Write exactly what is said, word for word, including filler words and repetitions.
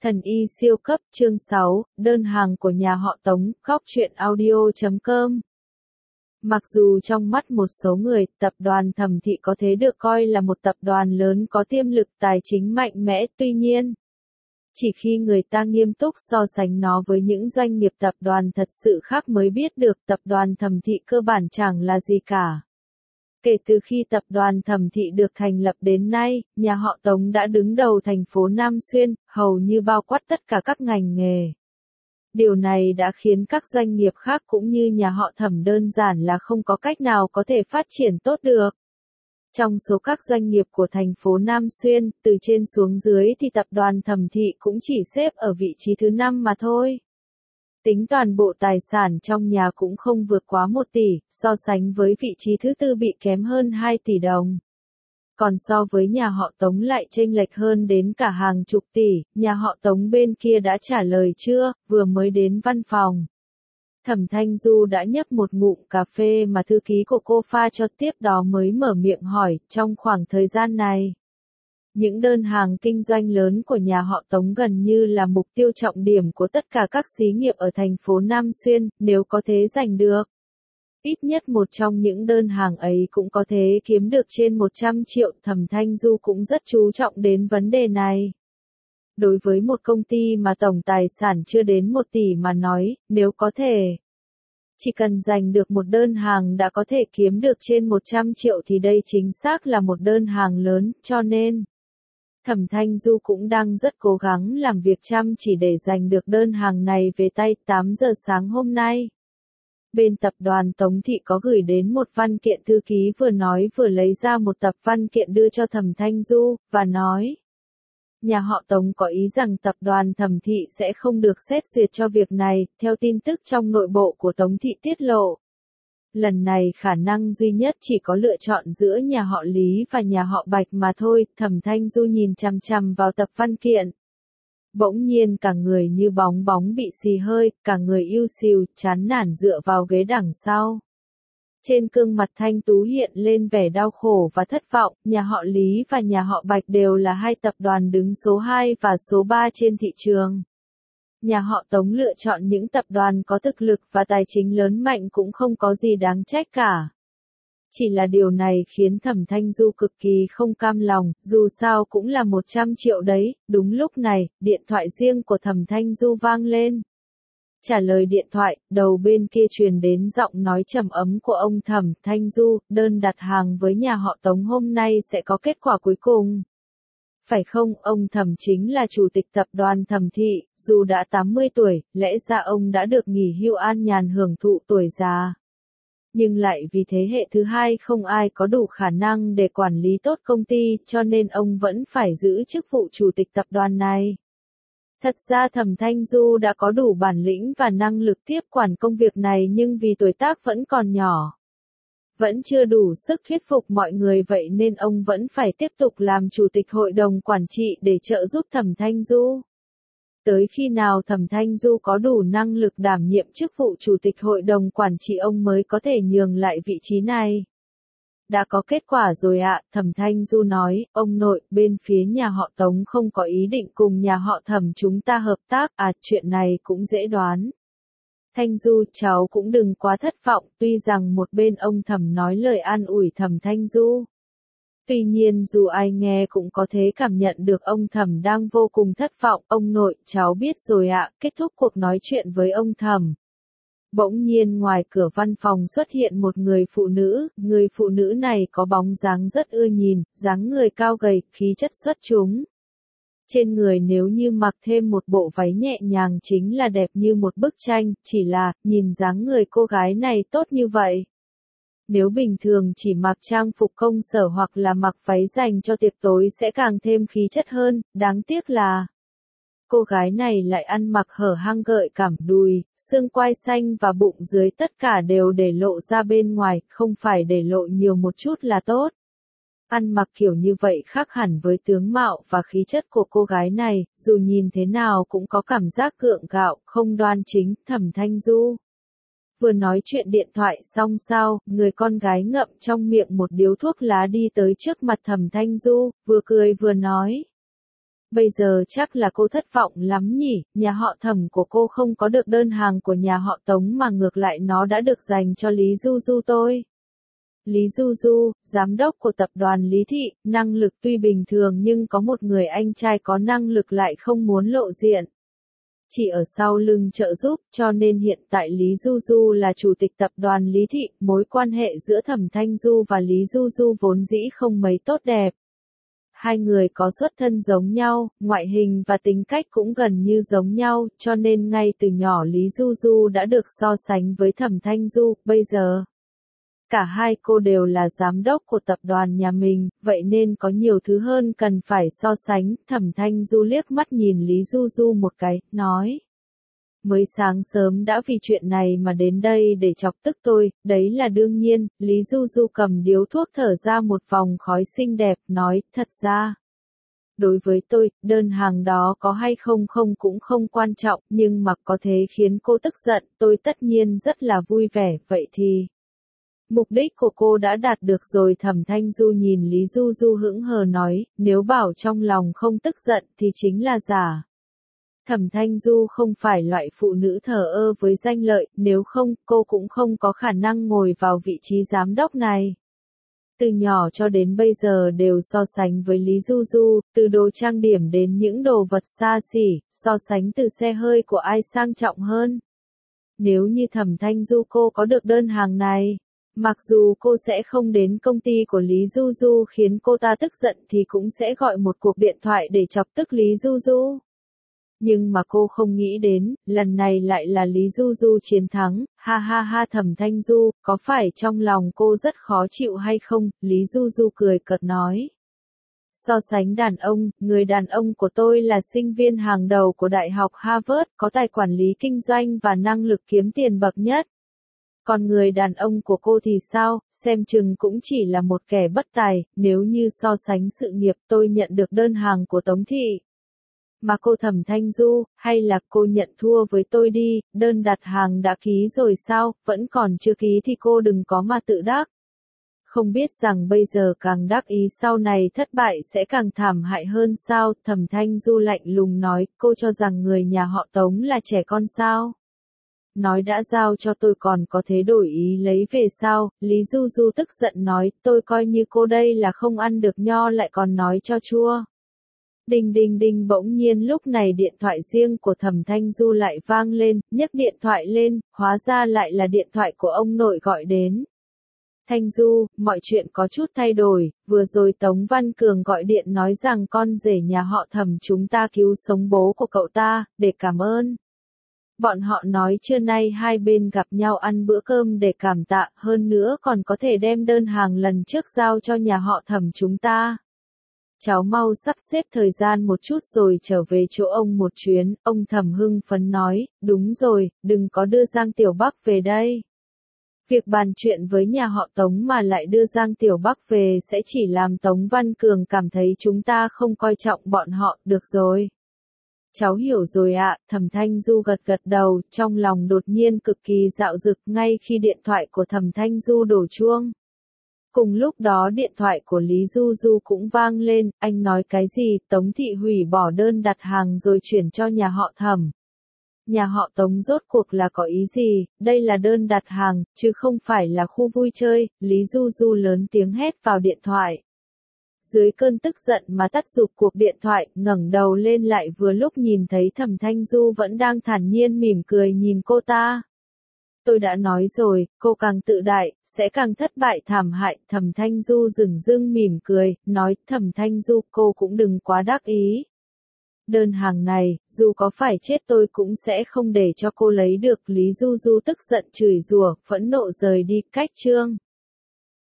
Thần y siêu cấp chương sáu, đơn hàng của nhà họ Tống, góc truyện audio chấm com. Mặc dù trong mắt một số người, tập đoàn Thẩm Thị có thể được coi là một tập đoàn lớn có tiềm lực tài chính mạnh mẽ, tuy nhiên, chỉ khi người ta nghiêm túc so sánh nó với những doanh nghiệp tập đoàn thật sự khác mới biết được tập đoàn Thẩm Thị cơ bản chẳng là gì cả. Kể từ khi tập đoàn Thẩm Thị được thành lập đến nay, nhà họ Tống đã đứng đầu thành phố Nam Xuyên, hầu như bao quát tất cả các ngành nghề. Điều này đã khiến các doanh nghiệp khác cũng như nhà họ Thẩm đơn giản là không có cách nào có thể phát triển tốt được. Trong số các doanh nghiệp của thành phố Nam Xuyên, từ trên xuống dưới thì tập đoàn Thẩm Thị cũng chỉ xếp ở vị trí thứ năm mà thôi. Tính toàn bộ tài sản trong nhà cũng không vượt quá một tỷ, so sánh với vị trí thứ tư bị kém hơn hai tỷ đồng. Còn so với nhà họ Tống lại chênh lệch hơn đến cả hàng chục tỷ, nhà họ Tống bên kia đã trả lời chưa, vừa mới đến văn phòng. Thẩm Thanh Du đã nhấp một ngụm cà phê mà thư ký của cô pha cho tiếp đó mới mở miệng hỏi, trong khoảng thời gian này. Những đơn hàng kinh doanh lớn của nhà họ Tống gần như là mục tiêu trọng điểm của tất cả các xí nghiệp ở thành phố Nam Xuyên, nếu có thể giành được. Ít nhất một trong những đơn hàng ấy cũng có thể kiếm được trên một trăm triệu, Thẩm Thanh Du cũng rất chú trọng đến vấn đề này. Đối với một công ty mà tổng tài sản chưa đến một tỷ mà nói, nếu có thể, chỉ cần giành được một đơn hàng đã có thể kiếm được trên một trăm triệu thì đây chính xác là một đơn hàng lớn, cho nên Thẩm Thanh Du cũng đang rất cố gắng làm việc chăm chỉ để giành được đơn hàng này về tay. Tám giờ sáng hôm nay, bên tập đoàn Tống Thị có gửi đến một văn kiện, thư ký vừa nói vừa lấy ra một tập văn kiện đưa cho Thẩm Thanh Du, và nói. Nhà họ Tống có ý rằng tập đoàn Thẩm Thị sẽ không được xét duyệt cho việc này, theo tin tức trong nội bộ của Tống Thị tiết lộ. Lần này khả năng duy nhất chỉ có lựa chọn giữa nhà họ Lý và nhà họ Bạch mà thôi. Thẩm Thanh Du nhìn chằm chằm vào tập văn kiện. Bỗng nhiên cả người như bóng bóng bị xì hơi, cả người ưu xìu, chán nản dựa vào ghế đằng sau. Trên gương mặt Thanh Tú hiện lên vẻ đau khổ và thất vọng, nhà họ Lý và nhà họ Bạch đều là hai tập đoàn đứng số hai và số ba trên thị trường. Nhà họ Tống lựa chọn những tập đoàn có thực lực và tài chính lớn mạnh cũng không có gì đáng trách cả. Chỉ là điều này khiến Thẩm Thanh Du cực kỳ không cam lòng, dù sao cũng là một trăm triệu đấy. Đúng lúc này, điện thoại riêng của Thẩm Thanh Du vang lên. Trả lời điện thoại, đầu bên kia truyền đến giọng nói trầm ấm của ông Thẩm Thanh Du, đơn đặt hàng với nhà họ Tống hôm nay sẽ có kết quả cuối cùng. Phải không, ông Thẩm chính là chủ tịch tập đoàn Thẩm Thị, dù đã tám mươi tuổi, lẽ ra ông đã được nghỉ hưu an nhàn hưởng thụ tuổi già. Nhưng lại vì thế hệ thứ hai không ai có đủ khả năng để quản lý tốt công ty, cho nên ông vẫn phải giữ chức vụ chủ tịch tập đoàn này. Thật ra Thẩm Thanh Du đã có đủ bản lĩnh và năng lực tiếp quản công việc này nhưng vì tuổi tác vẫn còn nhỏ, vẫn chưa đủ sức thuyết phục mọi người, vậy nên ông vẫn phải tiếp tục làm chủ tịch hội đồng quản trị để trợ giúp Thẩm Thanh Du. Tới khi nào Thẩm Thanh Du có đủ năng lực đảm nhiệm chức vụ chủ tịch hội đồng quản trị ông mới có thể nhường lại vị trí này. Đã có kết quả rồi ạ, Thẩm Thanh Du nói, ông nội, bên phía nhà họ Tống không có ý định cùng nhà họ Thẩm chúng ta hợp tác, à, chuyện này cũng dễ đoán. Thanh Du, cháu cũng đừng quá thất vọng, tuy rằng một bên ông Thẩm nói lời an ủi Thẩm Thanh Du. Tuy nhiên dù ai nghe cũng có thể cảm nhận được ông Thẩm đang vô cùng thất vọng, ông nội, cháu biết rồi ạ, kết thúc cuộc nói chuyện với ông Thẩm. Bỗng nhiên ngoài cửa văn phòng xuất hiện một người phụ nữ, người phụ nữ này có bóng dáng rất ưa nhìn, dáng người cao gầy, khí chất xuất chúng. Trên người nếu như mặc thêm một bộ váy nhẹ nhàng chính là đẹp như một bức tranh, chỉ là, nhìn dáng người cô gái này tốt như vậy. Nếu bình thường chỉ mặc trang phục công sở hoặc là mặc váy dành cho tiệc tối sẽ càng thêm khí chất hơn, đáng tiếc là cô gái này lại ăn mặc hở hang gợi cảm, đùi, xương quai xanh và bụng dưới tất cả đều để lộ ra bên ngoài, không phải để lộ nhiều một chút là tốt. Ăn mặc kiểu như vậy khác hẳn với tướng mạo và khí chất của cô gái này, dù nhìn thế nào cũng có cảm giác gượng gạo, không đoan chính. Thẩm Thanh Du vừa nói chuyện điện thoại xong sau, người con gái ngậm trong miệng một điếu thuốc lá đi tới trước mặt Thẩm Thanh Du, vừa cười vừa nói. Bây giờ chắc là cô thất vọng lắm nhỉ, nhà họ Thẩm của cô không có được đơn hàng của nhà họ Tống mà ngược lại nó đã được dành cho Lý Du Du tôi. Lý Du Du, giám đốc của tập đoàn Lý Thị, năng lực tuy bình thường nhưng có một người anh trai có năng lực lại không muốn lộ diện. Chỉ ở sau lưng trợ giúp, cho nên hiện tại Lý Du Du là chủ tịch tập đoàn Lý Thị, mối quan hệ giữa Thẩm Thanh Du và Lý Du Du vốn dĩ không mấy tốt đẹp. Hai người có xuất thân giống nhau, ngoại hình và tính cách cũng gần như giống nhau, cho nên ngay từ nhỏ Lý Du Du đã được so sánh với Thẩm Thanh Du, bây giờ. Cả hai cô đều là giám đốc của tập đoàn nhà mình, vậy nên có nhiều thứ hơn cần phải so sánh. Thẩm Thanh Du liếc mắt nhìn Lý Du Du một cái, nói. Mới sáng sớm đã vì chuyện này mà đến đây để chọc tức tôi, đấy là đương nhiên. Lý Du Du cầm điếu thuốc thở ra một vòng khói xinh đẹp, nói, thật ra. Đối với tôi, đơn hàng đó có hay không không cũng không quan trọng, nhưng mà có thế khiến cô tức giận, tôi tất nhiên rất là vui vẻ, vậy thì. Mục đích của cô đã đạt được rồi. Thẩm Thanh Du nhìn Lý Du Du hững hờ nói, nếu bảo trong lòng không tức giận thì chính là giả. Thẩm Thanh Du không phải loại phụ nữ thờ ơ với danh lợi, nếu không, cô cũng không có khả năng ngồi vào vị trí giám đốc này. Từ nhỏ cho đến bây giờ đều so sánh với Lý Du Du, từ đồ trang điểm đến những đồ vật xa xỉ, so sánh từ xe hơi của ai sang trọng hơn. Nếu như Thẩm Thanh Du cô có được đơn hàng này, mặc dù cô sẽ không đến công ty của Lý Du Du khiến cô ta tức giận thì cũng sẽ gọi một cuộc điện thoại để chọc tức Lý Du Du. Nhưng mà cô không nghĩ đến, lần này lại là Lý Du Du chiến thắng, ha ha ha. Thẩm Thanh Du, có phải trong lòng cô rất khó chịu hay không? Lý Du Du cười cợt nói. So sánh đàn ông, người đàn ông của tôi là sinh viên hàng đầu của Đại học Harvard, có tài quản lý kinh doanh và năng lực kiếm tiền bậc nhất. Còn người đàn ông của cô thì sao, xem chừng cũng chỉ là một kẻ bất tài, nếu như so sánh sự nghiệp tôi nhận được đơn hàng của Tống Thị. Mà cô Thẩm Thanh Du, hay là cô nhận thua với tôi đi, đơn đặt hàng đã ký rồi sao, vẫn còn chưa ký thì cô đừng có mà tự đắc. Không biết rằng bây giờ càng đắc ý sau này thất bại sẽ càng thảm hại hơn sao? Thẩm Thanh Du lạnh lùng nói, cô cho rằng người nhà họ Tống là trẻ con sao? Nói đã giao cho tôi còn có thể đổi ý lấy về sao? Lý Du Du tức giận nói, tôi coi như cô đây là không ăn được nho lại còn nói cho chua. Đinh đinh đinh, bỗng nhiên lúc này điện thoại riêng của Thẩm Thanh Du lại vang lên, nhấc điện thoại lên, hóa ra lại là điện thoại của ông nội gọi đến. Thanh Du, mọi chuyện có chút thay đổi, vừa rồi Tống Văn Cường gọi điện nói rằng con rể nhà họ Thẩm chúng ta cứu sống bố của cậu ta, để cảm ơn. Bọn họ nói trưa nay hai bên gặp nhau ăn bữa cơm để cảm tạ, hơn nữa còn có thể đem đơn hàng lần trước giao cho nhà họ Thẩm chúng ta. Cháu mau sắp xếp thời gian một chút rồi trở về chỗ ông một chuyến, ông Thẩm hưng phấn nói, đúng rồi, đừng có đưa Giang Tiểu Bắc về đây. Việc bàn chuyện với nhà họ Tống mà lại đưa Giang Tiểu Bắc về sẽ chỉ làm Tống Văn Cường cảm thấy chúng ta không coi trọng bọn họ, được rồi. Cháu hiểu rồi ạ, Thẩm Thanh Du gật gật đầu, trong lòng đột nhiên cực kỳ dạo dực ngay khi điện thoại của Thẩm Thanh Du đổ chuông. Cùng lúc đó điện thoại của Lý Du Du cũng vang lên, anh nói cái gì, Tống Thị hủy bỏ đơn đặt hàng rồi chuyển cho nhà họ Thẩm. Nhà họ Tống rốt cuộc là có ý gì, đây là đơn đặt hàng, chứ không phải là khu vui chơi, Lý Du Du lớn tiếng hét vào điện thoại. Dưới cơn tức giận mà tắt rụp cuộc điện thoại, ngẩng đầu lên lại vừa lúc nhìn thấy Thẩm Thanh Du vẫn đang thản nhiên mỉm cười nhìn cô ta. Tôi đã nói rồi, cô càng tự đại, sẽ càng thất bại thảm hại. Thẩm Thanh Du dửng dưng mỉm cười, nói, Thẩm Thanh Du, cô cũng đừng quá đắc ý. Đơn hàng này, dù có phải chết tôi cũng sẽ không để cho cô lấy được. Lý Du Du tức giận chửi rủa, phẫn nộ rời đi, cách chương.